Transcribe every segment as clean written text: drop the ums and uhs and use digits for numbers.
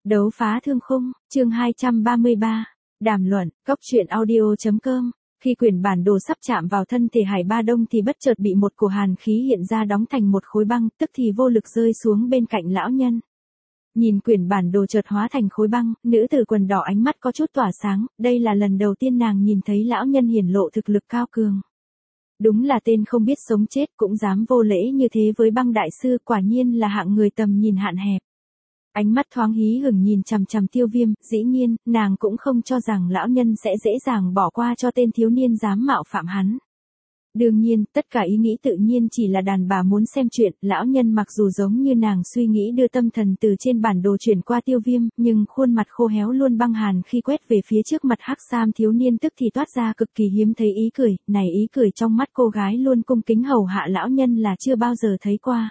Đấu phá thương khung, chương 233. Đàm luận, góc truyện audio.com. Khi quyển bản đồ sắp chạm vào thân thể Hải Ba Đông thì bất chợt bị một cổ hàn khí hiện ra đóng thành một khối băng, tức thì vô lực rơi xuống bên cạnh lão nhân. Nhìn quyển bản đồ chợt hóa thành khối băng, nữ tử quần đỏ ánh mắt có chút tỏa sáng, đây là lần đầu tiên nàng nhìn thấy lão nhân hiển lộ thực lực cao cường. Đúng là tên không biết sống chết cũng dám vô lễ như thế với băng đại sư, quả nhiên là hạng người tầm nhìn hạn hẹp. Ánh mắt thoáng hí hửng nhìn chằm chằm Tiêu Viêm, dĩ nhiên, nàng cũng không cho rằng lão nhân sẽ dễ dàng bỏ qua cho tên thiếu niên dám mạo phạm hắn. Đương nhiên, tất cả ý nghĩ tự nhiên chỉ là đàn bà muốn xem chuyện, lão nhân mặc dù giống như nàng suy nghĩ đưa tâm thần từ trên bản đồ chuyển qua Tiêu Viêm, nhưng khuôn mặt khô héo luôn băng hàn khi quét về phía trước mặt hắc sam thiếu niên tức thì toát ra cực kỳ hiếm thấy ý cười, này ý cười trong mắt cô gái luôn cung kính hầu hạ lão nhân là chưa bao giờ thấy qua.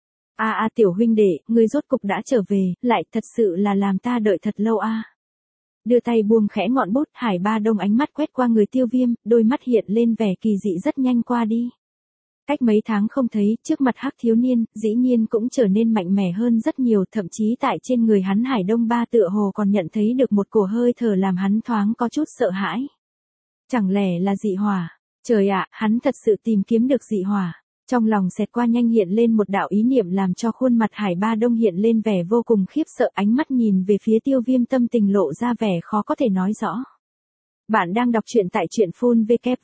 Tiểu huynh đệ, ngươi rốt cục đã trở về, lại thật sự là làm ta đợi thật lâu a. Đưa tay buông khẽ ngọn bút, Hải Ba Đông ánh mắt quét qua người Tiêu Viêm, đôi mắt hiện lên vẻ kỳ dị rất nhanh qua đi. Cách mấy tháng không thấy, trước mặt hắc thiếu niên, dĩ nhiên cũng trở nên mạnh mẽ hơn rất nhiều, thậm chí tại trên người hắn Hải Đông Ba tựa hồ còn nhận thấy được một cổ hơi thở làm hắn thoáng có chút sợ hãi. Chẳng lẽ là dị hỏa? Trời ạ, hắn thật sự tìm kiếm được dị hỏa. Trong lòng xẹt qua nhanh hiện lên một đạo ý niệm làm cho khuôn mặt Hải Ba Đông hiện lên vẻ vô cùng khiếp sợ, ánh mắt nhìn về phía Tiêu Viêm tâm tình lộ ra vẻ khó có thể nói rõ. Bạn đang đọc truyện tại truyện phun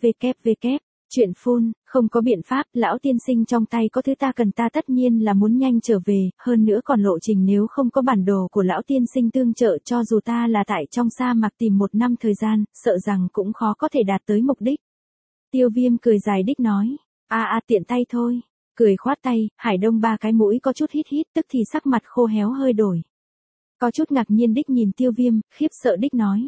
www. Truyện phun, không có biện pháp, lão tiên sinh trong tay có thứ ta cần, ta tất nhiên là muốn nhanh trở về, hơn nữa còn lộ trình nếu không có bản đồ của lão tiên sinh tương trợ, cho dù ta là tại trong sa mạc tìm 1 năm thời gian, sợ rằng cũng khó có thể đạt tới mục đích. Tiêu Viêm cười dài đích nói. Tiện tay thôi. Cười khoát tay, Hải Đông Ba cái mũi có chút hít hít, tức thì sắc mặt khô héo hơi đổi. Có chút ngạc nhiên đích nhìn Tiêu Viêm, khiếp sợ đích nói.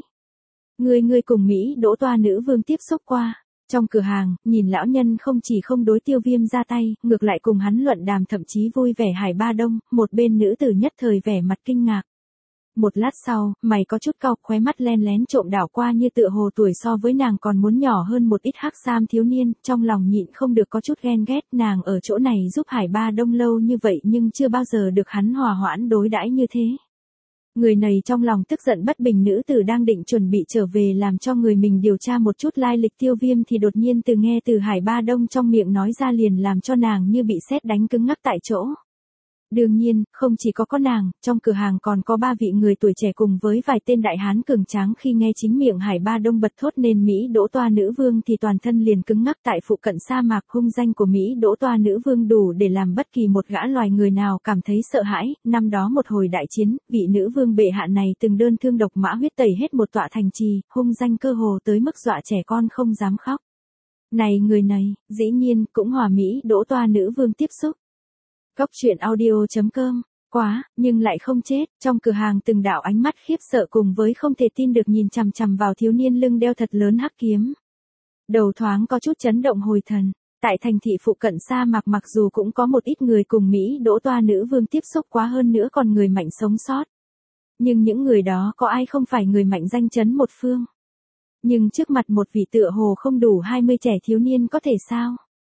Ngươi cùng Mỹ Đỗ Toa nữ vương tiếp xúc qua. Trong cửa hàng, nhìn lão nhân không chỉ không đối Tiêu Viêm ra tay, ngược lại cùng hắn luận đàm thậm chí vui vẻ. Hải Ba Đông, một bên nữ tử nhất thời vẻ mặt kinh ngạc. Một lát sau, mày có chút cau, khóe mắt len lén trộm đảo qua như tựa hồ tuổi so với nàng còn muốn nhỏ hơn một ít hắc sam thiếu niên, trong lòng nhịn không được có chút ghen ghét, nàng ở chỗ này giúp Hải Ba Đông lâu như vậy nhưng chưa bao giờ được hắn hòa hoãn đối đãi như thế. Người này trong lòng tức giận bất bình, nữ tử đang định chuẩn bị trở về làm cho người mình điều tra một chút lai lịch Tiêu Viêm thì đột nhiên nghe từ Hải Ba Đông trong miệng nói ra liền làm cho nàng như bị sét đánh cứng ngắc tại chỗ. Đương nhiên, không chỉ có nàng, trong cửa hàng còn có 3 vị người tuổi trẻ cùng với vài tên đại hán cường tráng, khi nghe chính miệng Hải Ba Đông bật thốt nên Mỹ Đỗ Toa nữ vương thì toàn thân liền cứng ngắc. Tại phụ cận sa mạc, hung danh của Mỹ Đỗ Toa nữ vương đủ để làm bất kỳ một gã loài người nào cảm thấy sợ hãi. Năm đó một hồi đại chiến, vị nữ vương bệ hạ này từng đơn thương độc mã huyết tẩy hết một tọa thành trì, hung danh cơ hồ tới mức dọa trẻ con không dám khóc. Này người này, dĩ nhiên cũng hòa Mỹ Đỗ Toa nữ vương tiếp xúc. Góc truyện audio.com. Quá, nhưng lại không chết. Trong cửa hàng từng đạo ánh mắt khiếp sợ cùng với không thể tin được nhìn chằm chằm vào thiếu niên lưng đeo thật lớn hắc kiếm. Đầu thoáng có chút chấn động hồi thần. Tại thành thị phụ cận sa mạc mặc dù cũng có một ít người cùng Mỹ Đỗ Toa nữ vương tiếp xúc quá, hơn nữa còn người mạnh sống sót. Nhưng những người đó có ai không phải người mạnh danh chấn một phương. Nhưng trước mặt một vị tựa hồ không đủ 20 trẻ thiếu niên có thể sao?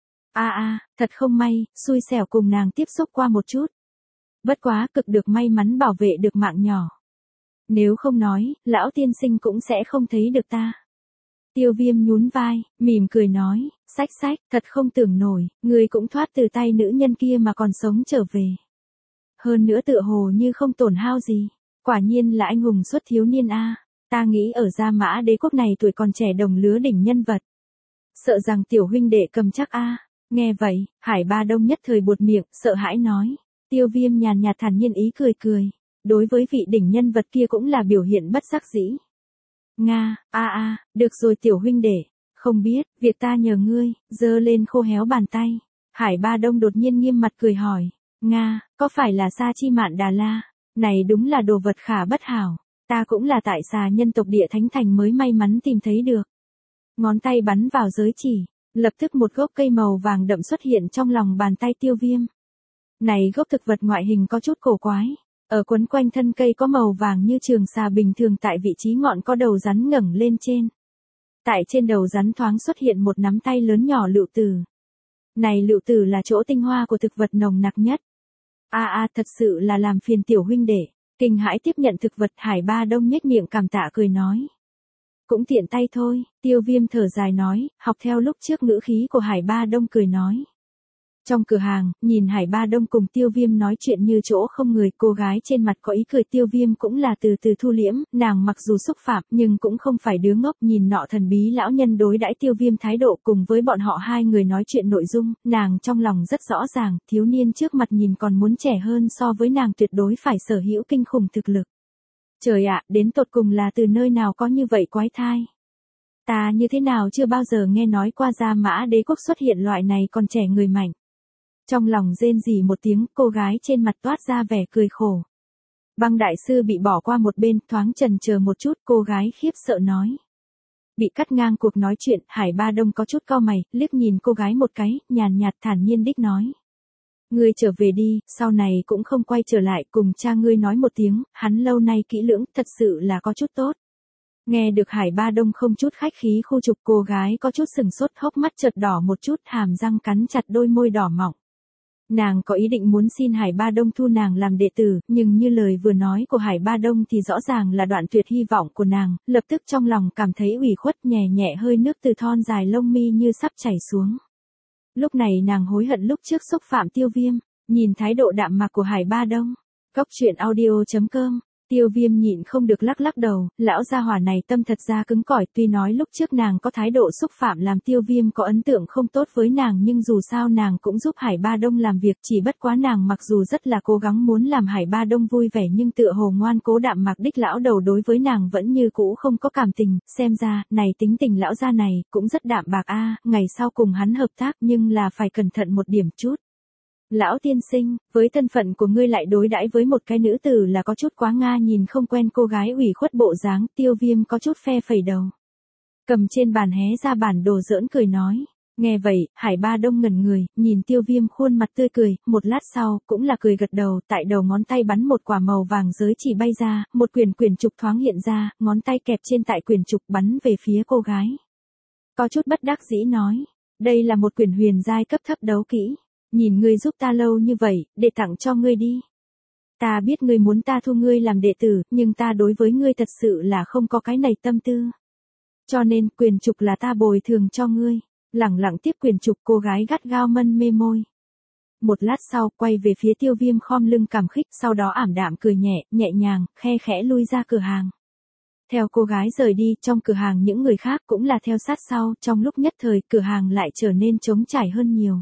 Thật không may, xui xẻo cùng nàng tiếp xúc qua một chút. Bất quá cực được may mắn bảo vệ được mạng nhỏ. Nếu không nói, lão tiên sinh cũng sẽ không thấy được ta. Tiêu Viêm nhún vai, mỉm cười nói, sách, thật không tưởng nổi, người cũng thoát từ tay nữ nhân kia mà còn sống trở về. Hơn nữa tựa hồ như không tổn hao gì, quả nhiên là anh hùng xuất thiếu niên a. Ta nghĩ ở Gia Mã Đế quốc này tuổi còn trẻ đồng lứa đỉnh nhân vật. Sợ rằng tiểu huynh đệ cầm chắc a. Nghe vậy, Hải Ba Đông nhất thời buột miệng, sợ hãi nói. Tiêu Viêm nhàn nhạt thản nhiên ý cười. Đối với vị đỉnh nhân vật kia cũng là biểu hiện bất đắc dĩ. Nga, được rồi tiểu huynh đệ, không biết, việc ta nhờ ngươi, giơ lên khô héo bàn tay. Hải Ba Đông đột nhiên nghiêm mặt cười hỏi. Nga, có phải là Sa Chi Mạn Đà La? Này đúng là đồ vật khả bất hảo. Ta cũng là tại xà nhân tộc Địa Thánh Thành mới may mắn tìm thấy được. Ngón tay bắn vào giới chỉ. Lập tức một gốc cây màu vàng đậm xuất hiện trong lòng bàn tay Tiêu Viêm. Này gốc thực vật ngoại hình có chút cổ quái. Ở quấn quanh thân cây có màu vàng như trường xà bình thường, tại vị trí ngọn có đầu rắn ngẩng lên trên. Tại trên đầu rắn thoáng xuất hiện một nắm tay lớn nhỏ lựu tử. Này lựu tử là chỗ tinh hoa của thực vật nồng nặc nhất. Thật sự là làm phiền tiểu huynh đệ. Kinh hãi tiếp nhận thực vật, Hải Ba Đông nhếch miệng cảm tạ cười nói. Cũng tiện tay thôi, Tiêu Viêm thở dài nói, học theo lúc trước ngữ khí của Hải Ba Đông cười nói. Trong cửa hàng, nhìn Hải Ba Đông cùng Tiêu Viêm nói chuyện như chỗ không người, cô gái trên mặt có ý cười, Tiêu Viêm cũng là từ từ thu liễm, nàng mặc dù xúc phạm nhưng cũng không phải đứa ngốc, nhìn nọ thần bí lão nhân đối đãi Tiêu Viêm thái độ cùng với bọn họ hai người nói chuyện nội dung, nàng trong lòng rất rõ ràng, thiếu niên trước mặt nhìn còn muốn trẻ hơn so với nàng, tuyệt đối phải sở hữu kinh khủng thực lực. Trời ạ, đến tột cùng là từ nơi nào có như vậy quái thai? Ta như thế nào chưa bao giờ nghe nói qua Gia Mã Đế quốc xuất hiện loại này còn trẻ người mạnh. Trong lòng rên rỉ một tiếng, cô gái trên mặt toát ra vẻ cười khổ. Băng đại sư bị bỏ qua một bên, thoáng chần chờ một chút, cô gái khiếp sợ nói. Bị cắt ngang cuộc nói chuyện, Hải Ba Đông có chút cau mày, liếc nhìn cô gái một cái, nhàn nhạt thản nhiên đích nói. Ngươi trở về đi, sau này cũng không quay trở lại, cùng cha ngươi nói một tiếng, hắn lâu nay kỹ lưỡng, thật sự là có chút tốt. Nghe được Hải Ba Đông không chút khách khí khu trục, cô gái có chút sừng sốt, hốc mắt chợt đỏ một chút, hàm răng cắn chặt đôi môi đỏ mọng. Nàng có ý định muốn xin Hải Ba Đông thu nàng làm đệ tử, nhưng như lời vừa nói của Hải Ba Đông thì rõ ràng là đoạn tuyệt hy vọng của nàng, lập tức trong lòng cảm thấy ủy khuất, nhẹ nhẹ hơi nước từ thon dài lông mi như sắp chảy xuống. Lúc này nàng hối hận lúc trước xúc phạm Tiêu Viêm, nhìn thái độ đạm mạc của Hải Ba Đông. Góc truyện audio.com, Tiêu Viêm nhịn không được lắc lắc đầu, lão gia hỏa này tâm thật ra cứng cỏi, tuy nói lúc trước nàng có thái độ xúc phạm làm Tiêu Viêm có ấn tượng không tốt với nàng, nhưng dù sao nàng cũng giúp Hải Ba Đông làm việc, chỉ bất quá nàng mặc dù rất là cố gắng muốn làm Hải Ba Đông vui vẻ nhưng tựa hồ ngoan cố đạm mạc đích lão đầu đối với nàng vẫn như cũ không có cảm tình, xem ra, này tính tình lão gia này, cũng rất đạm bạc a, ngày sau cùng hắn hợp tác nhưng là phải cẩn thận một điểm chút. Lão tiên sinh, với thân phận của ngươi lại đối đãi với một cái nữ tử là có chút quá nga, nhìn không quen cô gái ủy khuất bộ dáng, Tiêu Viêm có chút phe phẩy đầu. Cầm trên bàn hé ra bản đồ giỡn cười nói. Nghe vậy, Hải Ba Đông ngẩn người, nhìn Tiêu Viêm khuôn mặt tươi cười, một lát sau, cũng là cười gật đầu, tại đầu ngón tay bắn một quả màu vàng giới chỉ bay ra, một quyển trục thoáng hiện ra, ngón tay kẹp trên tại quyển trục bắn về phía cô gái. Có chút bất đắc dĩ nói, đây là một quyển huyền giai cấp thấp đấu kỹ. Nhìn ngươi giúp ta lâu như vậy, để tặng cho ngươi đi. Ta biết ngươi muốn ta thu ngươi làm đệ tử, nhưng ta đối với ngươi thật sự là không có cái này tâm tư. Cho nên, quyền trục là ta bồi thường cho ngươi. Lẳng lặng tiếp quyền trục, cô gái gắt gao mân mê môi. Một lát sau, quay về phía Tiêu Viêm khom lưng cảm khích, sau đó ảm đạm cười nhẹ nhàng, khe khẽ lui ra cửa hàng. Theo cô gái rời đi, trong cửa hàng những người khác cũng là theo sát sau, trong lúc nhất thời, cửa hàng lại trở nên trống trải hơn nhiều.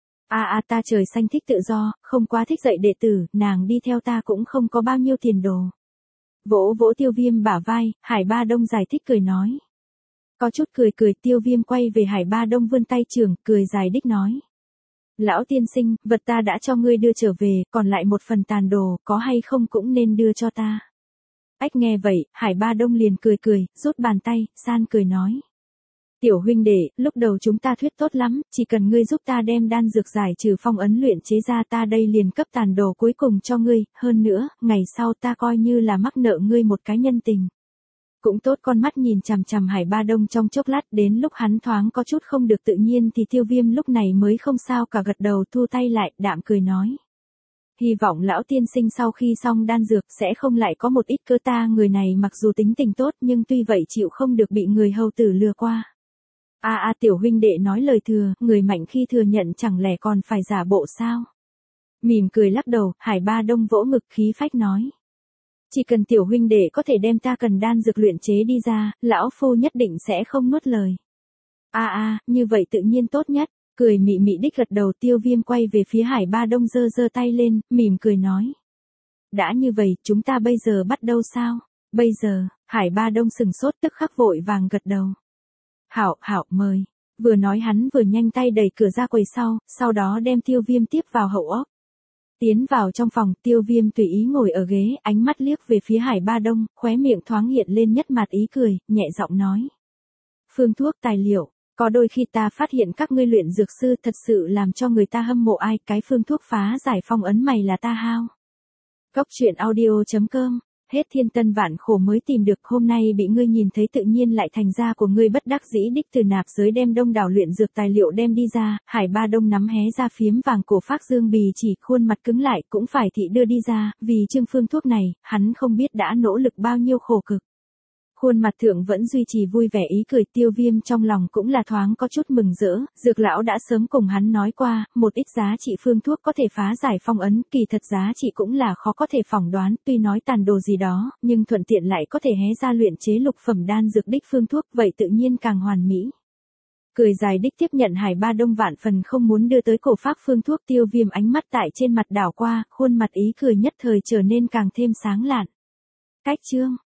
Ta trời xanh thích tự do, không quá thích dạy đệ tử, nàng đi theo ta cũng không có bao nhiêu tiền đồ. Vỗ vỗ Tiêu Viêm bả vai, Hải Ba Đông giải thích cười nói. Có chút cười, Tiêu Viêm quay về Hải Ba Đông vươn tay trường, cười dài đích nói. Lão tiên sinh, vật ta đã cho ngươi đưa trở về, còn lại một phần tàn đồ, có hay không cũng nên đưa cho ta. Ách nghe vậy, Hải Ba Đông liền cười, rút bàn tay, san cười nói. Tiểu huynh đệ, lúc đầu chúng ta thuyết tốt lắm, chỉ cần ngươi giúp ta đem đan dược giải trừ phong ấn luyện chế ra, ta đây liền cấp tàn đồ cuối cùng cho ngươi, hơn nữa, ngày sau ta coi như là mắc nợ ngươi một cái nhân tình. Cũng tốt, con mắt nhìn chằm chằm Hải Ba Đông trong chốc lát, đến lúc hắn thoáng có chút không được tự nhiên thì Tiêu Viêm lúc này mới không sao cả gật đầu, thu tay lại, đạm cười nói. Hy vọng lão tiên sinh sau khi xong đan dược sẽ không lại có một ít cơ, ta người này mặc dù tính tình tốt nhưng tuy vậy chịu không được bị người hầu tử lừa qua. Tiểu huynh đệ nói lời thừa, người mạnh khi thừa nhận chẳng lẽ còn phải giả bộ sao? Mỉm cười lắc đầu, Hải Ba Đông vỗ ngực khí phách nói. Chỉ cần tiểu huynh đệ có thể đem ta cần đan dược luyện chế đi ra, lão phu nhất định sẽ không nuốt lời. Như vậy tự nhiên tốt nhất, cười mị mị đích gật đầu. Tiêu Viêm quay về phía Hải Ba Đông giơ tay lên, mỉm cười nói. Đã như vậy, chúng ta bây giờ bắt đầu sao? Bây giờ, Hải Ba Đông sừng sốt tức khắc vội vàng gật đầu. Hảo, mời. Vừa nói hắn vừa nhanh tay đẩy cửa ra quầy sau đó đem Tiêu Viêm tiếp vào hậu ốc. Tiến vào trong phòng, Tiêu Viêm tùy ý ngồi ở ghế, ánh mắt liếc về phía Hải Ba Đông, khóe miệng thoáng hiện lên nhất mặt ý cười, nhẹ giọng nói. Phương thuốc tài liệu, có đôi khi ta phát hiện các ngươi luyện dược sư thật sự làm cho người ta hâm mộ, ai cái phương thuốc phá giải phong ấn mày là ta hao. Góc truyện audio.com Hết thiên tân vạn khổ mới tìm được, hôm nay bị ngươi nhìn thấy tự nhiên lại thành ra của ngươi, bất đắc dĩ đích từ nạp giới đem đông đảo luyện dược tài liệu đem đi ra, Hải Ba Đông nắm hé ra phiếm vàng cổ phác dương bì chỉ, khuôn mặt cứng lại, cũng phải thị đưa đi ra, vì Trương Phương thuốc này, hắn không biết đã nỗ lực bao nhiêu khổ cực. Khuôn mặt thượng vẫn duy trì vui vẻ ý cười, Tiêu Viêm trong lòng cũng là thoáng có chút mừng rỡ, dược lão đã sớm cùng hắn nói qua, một ít giá trị phương thuốc có thể phá giải phong ấn, kỳ thật giá trị cũng là khó có thể phỏng đoán, tuy nói tàn đồ gì đó, nhưng thuận tiện lại có thể hé ra luyện chế lục phẩm đan dược đích phương thuốc, vậy tự nhiên càng hoàn mỹ. Cười dài đích tiếp nhận Hải Ba Đông vạn phần không muốn đưa tới cổ phác phương thuốc, Tiêu Viêm ánh mắt tại trên mặt đảo qua, khuôn mặt ý cười nhất thời trở nên càng thêm sáng lạn. Cách chương